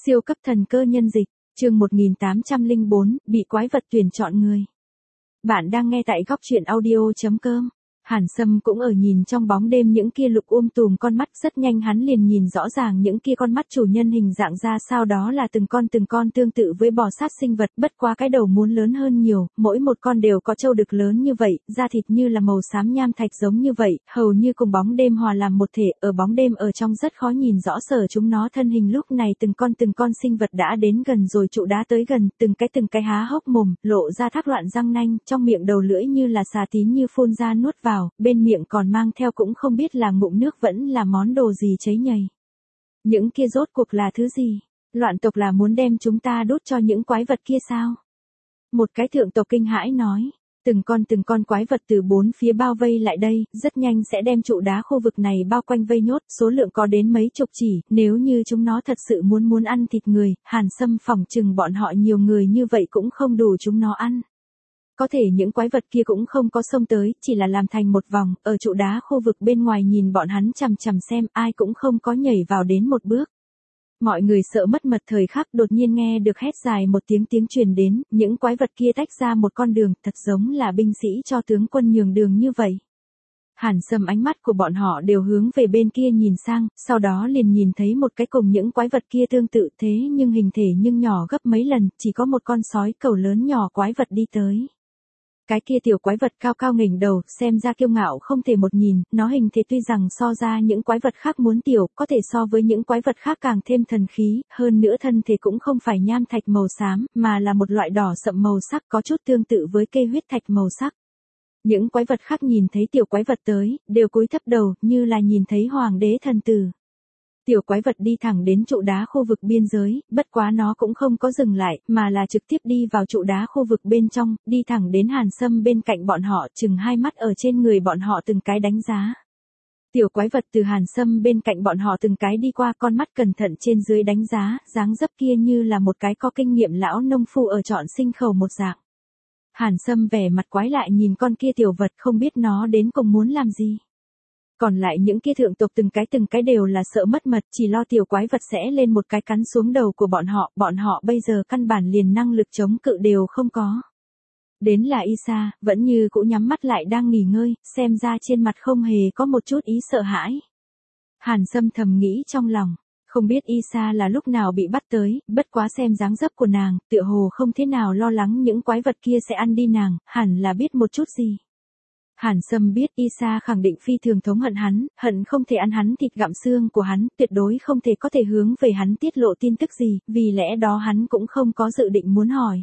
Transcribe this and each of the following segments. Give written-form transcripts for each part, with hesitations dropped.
Siêu cấp thần cơ nhân dịch, chương 1804, bị quái vật tuyển chọn người. Bạn đang nghe tại góc truyện audio.com. Hàn Sâm cũng ở nhìn trong bóng đêm những kia lục tùm con mắt, rất nhanh hắn liền nhìn rõ ràng những kia con mắt chủ nhân hình dạng ra sao, đó là từng con tương tự với bò sát sinh vật, bất quá cái đầu muốn lớn hơn nhiều, mỗi một con đều có trâu đực lớn như vậy, da thịt như là màu xám nham thạch giống như vậy, hầu như cùng bóng đêm hòa làm một thể, ở bóng đêm ở trong rất khó nhìn rõ sở chúng nó thân hình. Lúc này từng con sinh vật đã đến gần rồi, trụ đá tới gần, từng cái há hốc mồm, lộ ra thác loạn răng nanh, trong miệng đầu lưỡi như là xà tím như phun ra nuốt vào. Bên miệng còn mang theo cũng không biết là ngụm nước vẫn là món đồ gì cháy nhầy. Những kia rốt cuộc là thứ gì? Loạn tộc là muốn đem chúng ta đốt cho những quái vật kia sao? Một cái thượng tộc kinh hãi nói. Từng con quái vật từ bốn phía bao vây lại đây, rất nhanh sẽ đem trụ đá khu vực này bao quanh vây nhốt, số lượng có đến mấy chục chỉ, nếu như chúng nó thật sự muốn ăn thịt người, Hàn Sâm phỏng chừng bọn họ nhiều người như vậy cũng không đủ chúng nó ăn. Có thể những quái vật kia cũng không có xông tới, chỉ là làm thành một vòng, ở trụ đá khu vực bên ngoài nhìn bọn hắn chằm xem, ai cũng không có nhảy vào đến một bước. Mọi người sợ mất mật thời khắc, đột nhiên nghe được hét dài một tiếng truyền đến, những quái vật kia tách ra một con đường, thật giống là binh sĩ cho tướng quân nhường đường như vậy. Hàn Sâm ánh mắt của bọn họ đều hướng về bên kia nhìn sang, sau đó liền nhìn thấy một cái cùng những quái vật kia tương tự thế nhưng hình thể nhưng nhỏ gấp mấy lần, chỉ có một con sói cẩu lớn nhỏ quái vật đi tới. Cái kia tiểu quái vật cao nghềnh đầu, xem ra kiêu ngạo không thể một nhìn, nó hình thể tuy rằng so ra những quái vật khác muốn tiểu, có thể so với những quái vật khác càng thêm thần khí, hơn nữa thân thể cũng không phải nham thạch màu xám, mà là một loại đỏ sậm màu sắc, có chút tương tự với cây huyết thạch màu sắc. Những quái vật khác nhìn thấy tiểu quái vật tới, đều cúi thấp đầu, như là nhìn thấy hoàng đế thần tử. Tiểu quái vật đi thẳng đến trụ đá khu vực biên giới, bất quá nó cũng không có dừng lại, mà là trực tiếp đi vào trụ đá khu vực bên trong, đi thẳng đến Hàn Sâm bên cạnh bọn họ, chừng hai mắt ở trên người bọn họ từng cái đánh giá. Tiểu quái vật từ Hàn Sâm bên cạnh bọn họ từng cái đi qua, con mắt cẩn thận trên dưới đánh giá, dáng dấp kia như là một cái có kinh nghiệm lão nông phu ở chọn sinh khẩu một dạng. Hàn Sâm vẻ mặt quái lại nhìn con kia tiểu vật, không biết nó đến cùng muốn làm gì. Còn lại những kia thượng tộc từng cái đều là sợ mất mật, chỉ lo tiểu quái vật sẽ lên một cái cắn xuống đầu của bọn họ bây giờ căn bản liền năng lực chống cự đều không có. Đến là Isa, vẫn như cũ nhắm mắt lại đang nghỉ ngơi, xem ra trên mặt không hề có một chút ý sợ hãi. Hàn Sâm thầm nghĩ trong lòng, không biết Isa là lúc nào bị bắt tới, bất quá xem dáng dấp của nàng, tựa hồ không thế nào lo lắng những quái vật kia sẽ ăn đi nàng, hẳn là biết một chút gì. Hàn Sâm biết Isa khẳng định phi thường thống hận hắn, hận không thể ăn hắn thịt gặm xương của hắn, tuyệt đối không thể có thể hướng về hắn tiết lộ tin tức gì, vì lẽ đó hắn cũng không có dự định muốn hỏi.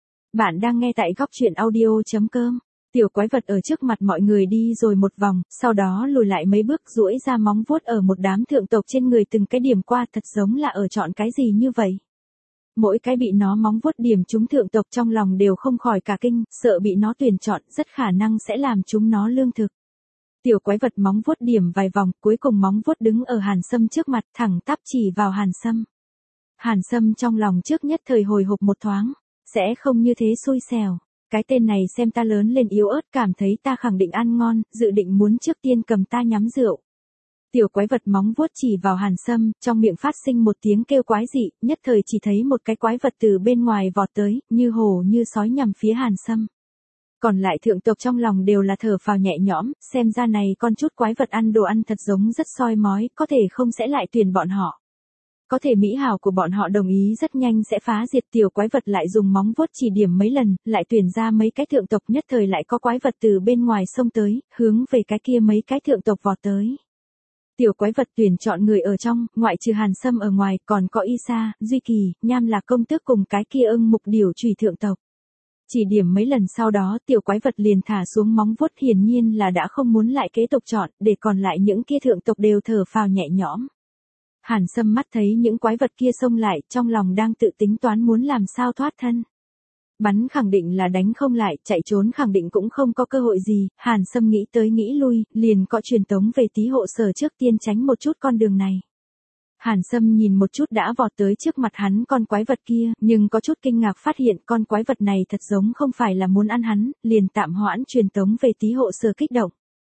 Bạn đang nghe tại góc truyện audio.com. Tiểu quái vật ở trước mặt mọi người đi rồi một vòng, sau đó lùi lại mấy bước, duỗi ra móng vuốt ở một đám thượng tộc trên người từng cái điểm qua, thật giống là ở chọn cái gì như vậy. Mỗi cái bị nó móng vuốt điểm chúng thượng tộc trong lòng đều không khỏi cả kinh, sợ bị nó tuyển chọn, rất khả năng sẽ làm chúng nó lương thực. Tiểu quái vật móng vuốt điểm vài vòng, cuối cùng móng vuốt đứng ở Hàn Sâm trước mặt, thẳng tắp chỉ vào Hàn Sâm. Hàn Sâm trong lòng trước nhất thời hồi hộp một thoáng, sẽ không như thế xui xẻo. Cái tên này xem ta lớn lên yếu ớt, cảm thấy ta khẳng định ăn ngon, dự định muốn trước tiên cầm ta nhắm rượu. Tiểu quái vật móng vuốt chỉ vào Hàn Sâm, trong miệng phát sinh một tiếng kêu quái dị, nhất thời chỉ thấy một cái quái vật từ bên ngoài vọt tới, như hổ như sói nhằm phía Hàn Sâm. Còn lại thượng tộc trong lòng đều là thở phào nhẹ nhõm, xem ra này con chút quái vật ăn đồ ăn thật giống rất soi mói, có thể không sẽ lại tuyển bọn họ. Có thể mỹ hảo của bọn họ đồng ý rất nhanh sẽ phá diệt. Tiểu quái vật lại dùng móng vuốt chỉ điểm mấy lần, lại tuyển ra mấy cái thượng tộc, nhất thời lại có quái vật từ bên ngoài xông tới, hướng về cái kia mấy cái thượng tộc vọt tới. Tiểu quái vật tuyển chọn người ở trong, ngoại trừ Hàn Sâm ở ngoài, còn có Isa, Duy Kỳ, Nham Lạc công tước cùng cái kia ưng mục điểu chủy thượng tộc. Chỉ điểm mấy lần sau đó tiểu quái vật liền thả xuống móng vuốt, hiển nhiên là đã không muốn lại kế tục chọn, để còn lại những kia thượng tộc đều thở phào nhẹ nhõm. Hàn Sâm mắt thấy những quái vật kia xông lại, trong lòng đang tự tính toán muốn làm sao thoát thân. Bắn khẳng định là đánh không lại, chạy trốn khẳng định cũng không có cơ hội gì, Hàn Sâm nghĩ tới nghĩ lui, liền có truyền tống về tí hộ sở trước tiên tránh một chút con đường này. Hàn Sâm nhìn một chút đã vọt tới trước mặt hắn con quái vật kia, nhưng có chút kinh ngạc phát hiện con quái vật này thật giống không phải là muốn ăn hắn, liền tạm hoãn truyền tống về tí hộ sở kích động.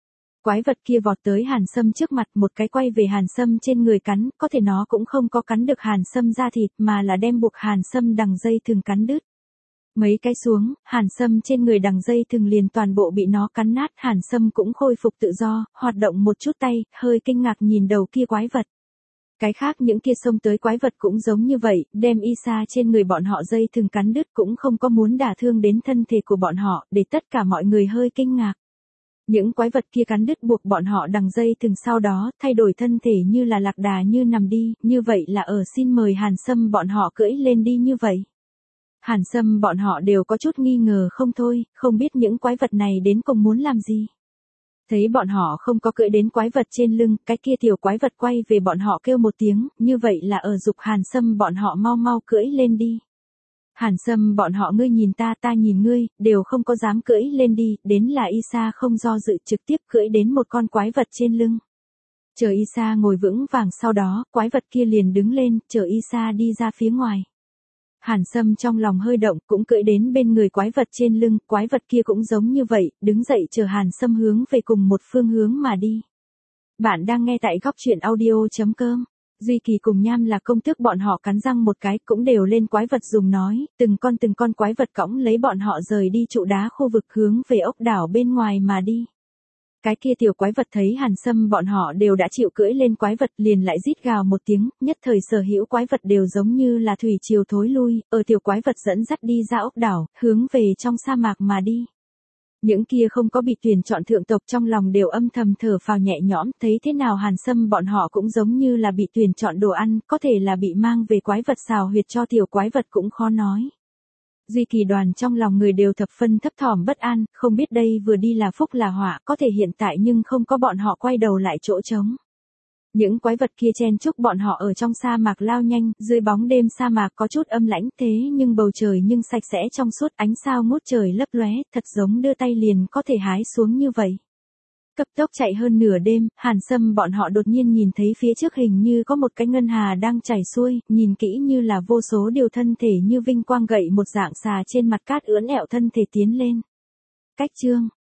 Quái vật kia vọt tới Hàn Sâm trước mặt, một cái quay về Hàn Sâm trên người cắn, có thể nó cũng không có cắn được Hàn Sâm da thịt mà là đem buộc Hàn Sâm đằng dây thừng cắn đứt. Mấy cái xuống, Hàn Sâm trên người đằng dây thừng liền toàn bộ bị nó cắn nát, Hàn Sâm cũng khôi phục tự do, hoạt động một chút tay, hơi kinh ngạc nhìn đầu kia quái vật. Cái khác những kia xông tới quái vật cũng giống như vậy, đem Isa trên người bọn họ dây thừng cắn đứt cũng không có muốn đả thương đến thân thể của bọn họ, để tất cả mọi người hơi kinh ngạc. Những quái vật kia cắn đứt buộc bọn họ đằng dây thừng sau đó, thay đổi thân thể như là lạc đà như nằm đi, như vậy là xin mời Hàn Sâm bọn họ cưỡi lên đi như vậy. Hàn Sâm bọn họ đều có chút nghi ngờ không thôi, không biết những quái vật này đến cùng muốn làm gì. Thấy bọn họ không có cưỡi đến quái vật trên lưng, cái kia tiểu quái vật quay về bọn họ kêu một tiếng, như vậy là giục Hàn Sâm bọn họ mau mau cưỡi lên đi. Hàn Sâm bọn họ ngươi nhìn ta nhìn ngươi, đều không có dám cưỡi lên đi, đến là Isa không do dự trực tiếp cưỡi đến một con quái vật trên lưng. Chờ Isa ngồi vững vàng sau đó, quái vật kia liền đứng lên, chờ Isa đi ra phía ngoài. Hàn Sâm trong lòng hơi động, cũng cưỡi đến bên người quái vật trên lưng, quái vật kia cũng giống như vậy, đứng dậy chờ Hàn Sâm hướng về cùng một phương hướng mà đi. Bạn đang nghe tại goctruyện.audio.com. Duy Kỳ cùng Nham là công tước bọn họ cắn răng một cái, cũng đều lên quái vật dùng nói, từng con quái vật cõng lấy bọn họ rời đi trụ đá khu vực hướng về ốc đảo bên ngoài mà đi. Cái kia tiểu quái vật thấy Hàn Sâm bọn họ đều đã chịu cưỡi lên quái vật liền lại rít gào một tiếng, nhất thời sở hữu quái vật đều giống như là thủy triều thối lui, tiểu quái vật dẫn dắt đi ra ốc đảo, hướng về trong sa mạc mà đi. Những kia không có bị tuyển chọn thượng tộc trong lòng đều âm thầm thở phào nhẹ nhõm, thấy thế nào Hàn Sâm bọn họ cũng giống như là bị tuyển chọn đồ ăn, có thể là bị mang về quái vật xào huyệt cho tiểu quái vật cũng khó nói. Duy Kỳ đoàn trong lòng người đều thập phân thấp thỏm bất an, không biết đây vừa đi là phúc là họa, có thể hiện tại nhưng không có bọn họ quay đầu lại chỗ trống. Những quái vật kia chen chúc bọn họ ở trong sa mạc lao nhanh, dưới bóng đêm sa mạc có chút âm lãnh thế nhưng bầu trời nhưng sạch sẽ trong suốt, ánh sao ngút trời lấp lóe, thật giống đưa tay liền có thể hái xuống như vậy. Cấp tốc chạy hơn nửa đêm, Hàn Sâm bọn họ đột nhiên nhìn thấy phía trước hình như có một cái ngân hà đang chảy xuôi, nhìn kỹ như là vô số điều thân thể như vinh quang gậy một dạng xà trên mặt cát ưỡn ẹo thân thể tiến lên. Cách chương